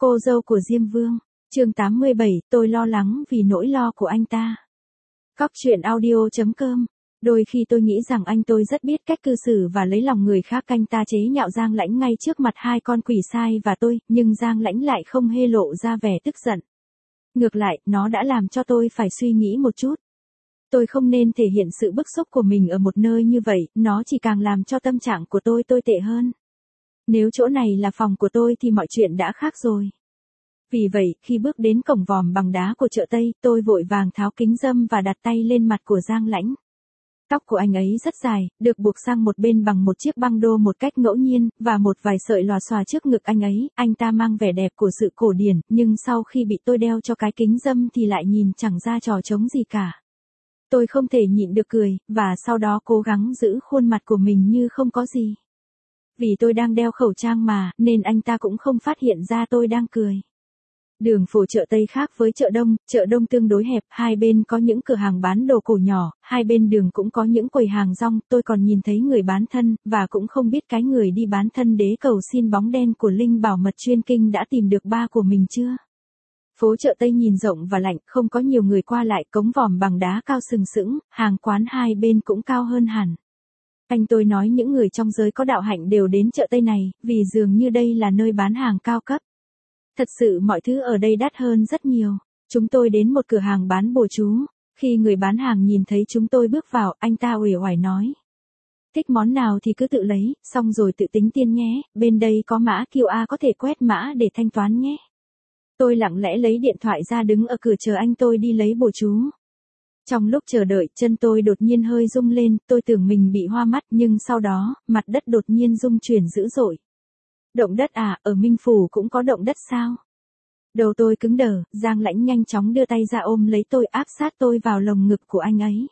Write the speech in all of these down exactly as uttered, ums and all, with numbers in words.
Cô dâu của Diêm Vương, chương tám mươi bảy, tôi lo lắng vì nỗi lo của anh ta. Cóc truyện audio chấm com. Đôi khi tôi nghĩ rằng anh tôi rất biết cách cư xử và lấy lòng người khác. Anh ta chế nhạo Giang Lãnh ngay trước mặt hai con quỷ sai và tôi, nhưng Giang Lãnh lại không hề lộ ra vẻ tức giận. Ngược lại, nó đã làm cho tôi phải suy nghĩ một chút. Tôi không nên thể hiện sự bức xúc của mình ở một nơi như vậy, nó chỉ càng làm cho tâm trạng của tôi tồi tệ hơn. Nếu chỗ này là phòng của tôi thì mọi chuyện đã khác rồi. Vì vậy, khi bước đến cổng vòm bằng đá của chợ Tây, tôi vội vàng tháo kính râm và đặt tay lên mặt của Giang Lãnh. Tóc của anh ấy rất dài, được buộc sang một bên bằng một chiếc băng đô một cách ngẫu nhiên, và một vài sợi lòa xòa trước ngực anh ấy. Anh ta mang vẻ đẹp của sự cổ điển, nhưng sau khi bị tôi đeo cho cái kính râm thì lại nhìn chẳng ra trò trống gì cả. Tôi không thể nhịn được cười, và sau đó cố gắng giữ khuôn mặt của mình như không có gì. Vì tôi đang đeo khẩu trang mà, nên anh ta cũng không phát hiện ra tôi đang cười. Đường phố chợ Tây khác với chợ Đông, chợ Đông tương đối hẹp, hai bên có những cửa hàng bán đồ cổ nhỏ, hai bên đường cũng có những quầy hàng rong, tôi còn nhìn thấy người bán thân, và cũng không biết cái người đi bán thân đế cầu xin bóng đen của Linh Bảo Mật chuyên kinh đã tìm được ba của mình chưa. Phố chợ Tây nhìn rộng và lạnh, không có nhiều người qua lại, cống vòm bằng đá cao sừng sững, hàng quán hai bên cũng cao hơn hẳn. Anh tôi nói những người trong giới có đạo hạnh đều đến chợ Tây này, vì dường như đây là nơi bán hàng cao cấp. Thật sự mọi thứ ở đây đắt hơn rất nhiều. Chúng tôi đến một cửa hàng bán bùa chú. Khi người bán hàng nhìn thấy chúng tôi bước vào, anh ta uể oải nói. Thích món nào thì cứ tự lấy, xong rồi tự tính tiền nhé, bên đây có mã quy rờ có thể quét mã để thanh toán nhé. Tôi lặng lẽ lấy điện thoại ra đứng ở cửa chờ anh tôi đi lấy bùa chú. Trong lúc chờ đợi, chân tôi đột nhiên hơi rung lên, tôi tưởng mình bị hoa mắt, nhưng sau đó, mặt đất đột nhiên rung chuyển dữ dội. Động đất à, ở Minh Phủ cũng có động đất sao? Đầu tôi cứng đờ, Giang Lãnh nhanh chóng đưa tay ra ôm lấy tôi, áp sát tôi vào lồng ngực của anh ấy.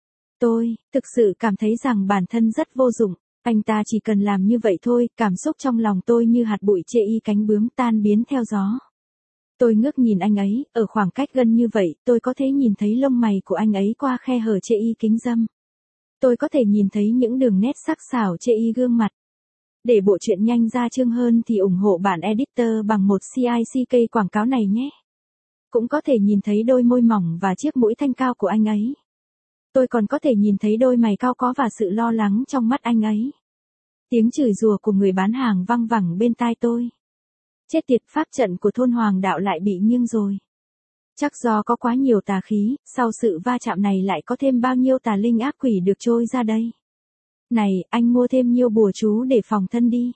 Tôi, thực sự cảm thấy rằng bản thân rất vô dụng, anh ta chỉ cần làm như vậy thôi, cảm xúc trong lòng tôi như hạt bụi chê y cánh bướm tan biến theo gió. Tôi ngước nhìn anh ấy, ở khoảng cách gần như vậy, tôi có thể nhìn thấy lông mày của anh ấy qua khe hở chê y kính râm. Tôi có thể nhìn thấy những đường nét sắc sảo chê y gương mặt. Để bộ truyện nhanh ra chương hơn thì ủng hộ bản editor bằng một xê i xê ca quảng cáo này nhé. Cũng có thể nhìn thấy đôi môi mỏng và chiếc mũi thanh cao của anh ấy. Tôi còn có thể nhìn thấy đôi mày cao có và sự lo lắng trong mắt anh ấy. Tiếng chửi rủa của người bán hàng văng vẳng bên tai tôi. Chết tiệt, pháp trận của thôn Hoàng Đạo lại bị nghiêng rồi. Chắc do có quá nhiều tà khí, sau sự va chạm này lại có thêm bao nhiêu tà linh ác quỷ được trôi ra đây. Này, anh mua thêm nhiều bùa chú để phòng thân đi.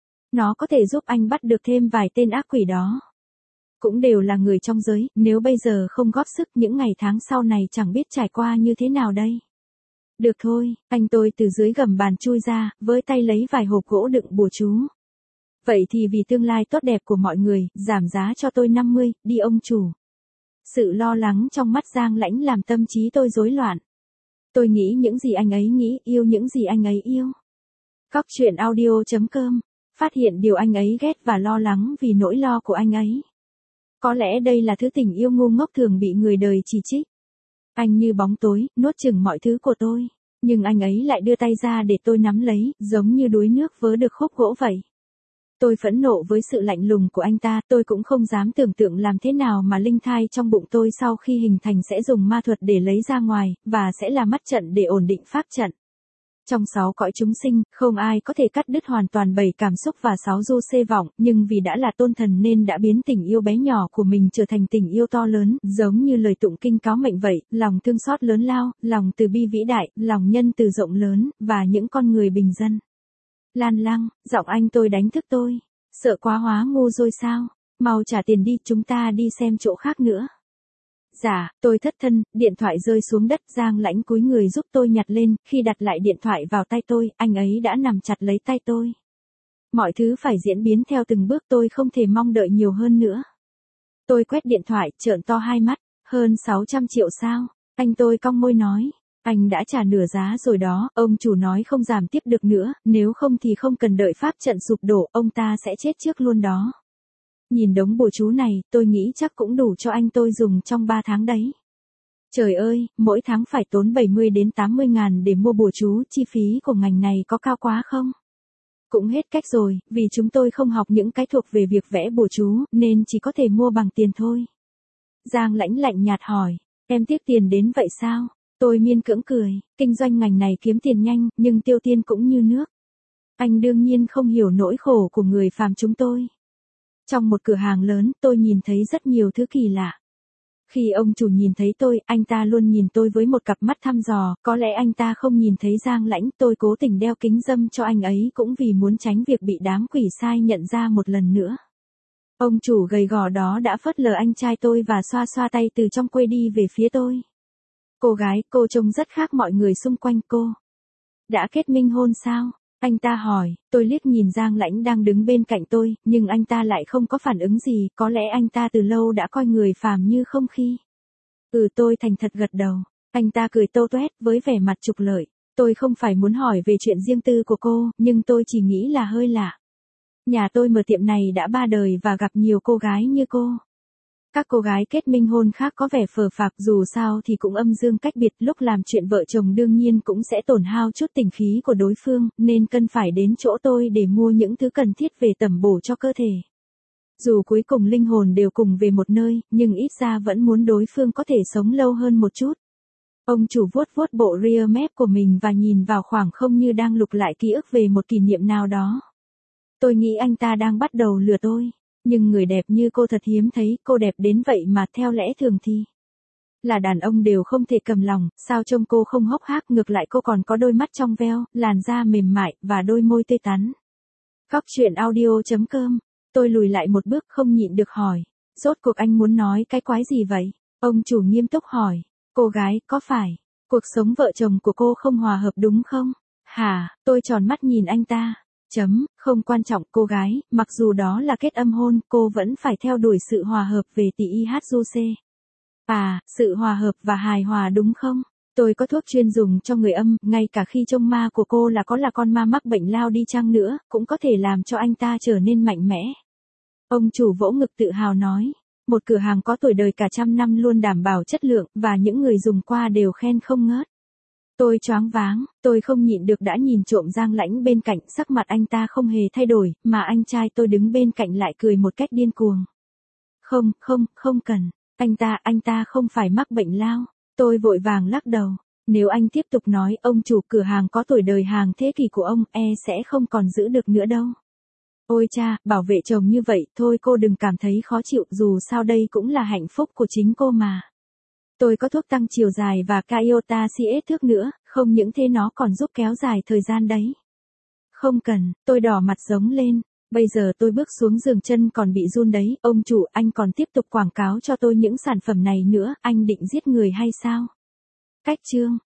Nó có thể giúp anh bắt được thêm vài tên ác quỷ đó. Cũng đều là người trong giới, nếu bây giờ không góp sức những ngày tháng sau này chẳng biết trải qua như thế nào đây. Được thôi, anh tôi từ dưới gầm bàn chui ra, với tay lấy vài hộp gỗ đựng bùa chú. Vậy thì vì tương lai tốt đẹp của mọi người, giảm giá cho tôi năm mươi, đi ông chủ. Sự lo lắng trong mắt Giang Lãnh làm tâm trí tôi rối loạn. Tôi nghĩ những gì anh ấy nghĩ, yêu những gì anh ấy yêu. Cóc truyện audio chấm com. Phát hiện điều anh ấy ghét và lo lắng vì nỗi lo của anh ấy. Có lẽ đây là thứ tình yêu ngu ngốc thường bị người đời chỉ trích. Anh như bóng tối, nuốt chửng mọi thứ của tôi. Nhưng anh ấy lại đưa tay ra để tôi nắm lấy, giống như đuối nước vớ được khúc gỗ vậy. Tôi phẫn nộ với sự lạnh lùng của anh ta, tôi cũng không dám tưởng tượng làm thế nào mà linh thai trong bụng tôi sau khi hình thành sẽ dùng ma thuật để lấy ra ngoài, và sẽ là mắt trận để ổn định pháp trận. Trong sáu cõi chúng sinh, không ai có thể cắt đứt hoàn toàn bảy cảm xúc và sáu du xê vọng, nhưng vì đã là tôn thần nên đã biến tình yêu bé nhỏ của mình trở thành tình yêu to lớn, giống như lời tụng kinh cáo mệnh vậy, lòng thương xót lớn lao, lòng từ bi vĩ đại, lòng nhân từ rộng lớn, và những con người bình dân. Lan Lăng, giọng anh tôi đánh thức tôi. Sợ quá hóa ngu rồi sao? Mau trả tiền đi, chúng ta đi xem chỗ khác nữa. Dạ, tôi thất thân, điện thoại rơi xuống đất, Giang Lãnh cúi người giúp tôi nhặt lên, khi đặt lại điện thoại vào tay tôi, anh ấy đã nằm chặt lấy tay tôi. Mọi thứ phải diễn biến theo từng bước, tôi không thể mong đợi nhiều hơn nữa. Tôi quét điện thoại, trợn to hai mắt, hơn sáu trăm triệu sao? Anh tôi cong môi nói. Anh đã trả nửa giá rồi đó, ông chủ nói không giảm tiếp được nữa, nếu không thì không cần đợi pháp trận sụp đổ, ông ta sẽ chết trước luôn đó. Nhìn đống bùa chú này, tôi nghĩ chắc cũng đủ cho anh tôi dùng trong ba tháng đấy. Trời ơi, mỗi tháng phải tốn bảy mươi đến tám mươi ngàn để mua bùa chú, chi phí của ngành này có cao quá không? Cũng hết cách rồi, vì chúng tôi không học những cái thuộc về việc vẽ bùa chú, nên chỉ có thể mua bằng tiền thôi. Giang Lãnh lạnh nhạt hỏi, em tiếc tiền đến vậy sao? Tôi miên cưỡng cười, kinh doanh ngành này kiếm tiền nhanh, nhưng tiêu tiền cũng như nước. Anh đương nhiên không hiểu nỗi khổ của người phàm chúng tôi. Trong một cửa hàng lớn, tôi nhìn thấy rất nhiều thứ kỳ lạ. Khi ông chủ nhìn thấy tôi, anh ta luôn nhìn tôi với một cặp mắt thăm dò, có lẽ anh ta không nhìn thấy Giang Lãnh, tôi cố tình đeo kính râm cho anh ấy cũng vì muốn tránh việc bị đám quỷ sai nhận ra một lần nữa. Ông chủ gầy gò đó đã phớt lờ anh trai tôi và xoa xoa tay từ trong quầy đi về phía tôi. Cô gái, cô trông rất khác mọi người xung quanh cô. Đã kết minh hôn sao? Anh ta hỏi, tôi liếc nhìn Giang Lãnh đang đứng bên cạnh tôi, nhưng anh ta lại không có phản ứng gì, có lẽ anh ta từ lâu đã coi người phàm như không khí. Ừ, tôi thành thật gật đầu. Anh ta cười tô toét với vẻ mặt trục lợi. Tôi không phải muốn hỏi về chuyện riêng tư của cô, nhưng tôi chỉ nghĩ là hơi lạ. Nhà tôi mở tiệm này đã ba đời và gặp nhiều cô gái như cô. Các cô gái kết minh hôn khác có vẻ phờ phạc, dù sao thì cũng âm dương cách biệt, lúc làm chuyện vợ chồng đương nhiên cũng sẽ tổn hao chút tình khí của đối phương, nên cần phải đến chỗ tôi để mua những thứ cần thiết về tẩm bổ cho cơ thể. Dù cuối cùng linh hồn đều cùng về một nơi, nhưng ít ra vẫn muốn đối phương có thể sống lâu hơn một chút. Ông chủ vuốt vuốt bộ rear mép của mình và nhìn vào khoảng không như đang lục lại ký ức về một kỷ niệm nào đó. Tôi nghĩ anh ta đang bắt đầu lừa tôi. Nhưng người đẹp như cô thật hiếm thấy, cô đẹp đến vậy mà theo lẽ thường thì là đàn ông đều không thể cầm lòng, sao trông cô không hốc hác, ngược lại cô còn có đôi mắt trong veo, làn da mềm mại, và đôi môi tươi tắn. Góc truyện audio chấm com. Tôi lùi lại một bước không nhịn được hỏi, rốt cuộc anh muốn nói cái quái gì vậy? Ông chủ nghiêm túc hỏi, cô gái, có phải cuộc sống vợ chồng của cô không hòa hợp đúng không? Hả? Tôi tròn mắt nhìn anh ta. Chấm, không quan trọng cô gái, mặc dù đó là kết âm hôn, cô vẫn phải theo đuổi sự hòa hợp về tỷ i hát du xê. À, sự hòa hợp và hài hòa đúng không? Tôi có thuốc chuyên dùng cho người âm, ngay cả khi trông ma của cô là có là con ma mắc bệnh lao đi chăng nữa, cũng có thể làm cho anh ta trở nên mạnh mẽ. Ông chủ vỗ ngực tự hào nói, một cửa hàng có tuổi đời cả trăm năm luôn đảm bảo chất lượng, và những người dùng qua đều khen không ngớt. Tôi choáng váng, tôi không nhịn được đã nhìn trộm Giang Lãnh bên cạnh, sắc mặt anh ta không hề thay đổi, mà anh trai tôi đứng bên cạnh lại cười một cách điên cuồng. Không, không, không cần, anh ta, anh ta không phải mắc bệnh lao. Tôi vội vàng lắc đầu, nếu anh tiếp tục nói ông chủ cửa hàng có tuổi đời hàng thế kỷ của ông e sẽ không còn giữ được nữa đâu. Ôi cha, bảo vệ chồng như vậy, thôi cô đừng cảm thấy khó chịu, dù sao đây cũng là hạnh phúc của chính cô mà. Tôi có thuốc tăng chiều dài và Cayota xê ét thước nữa, không những thế nó còn giúp kéo dài thời gian đấy. Không cần, tôi đỏ mặt giống lên, bây giờ tôi bước xuống giường chân còn bị run đấy, ông chủ anh còn tiếp tục quảng cáo cho tôi những sản phẩm này nữa, anh định giết người hay sao? Cách chương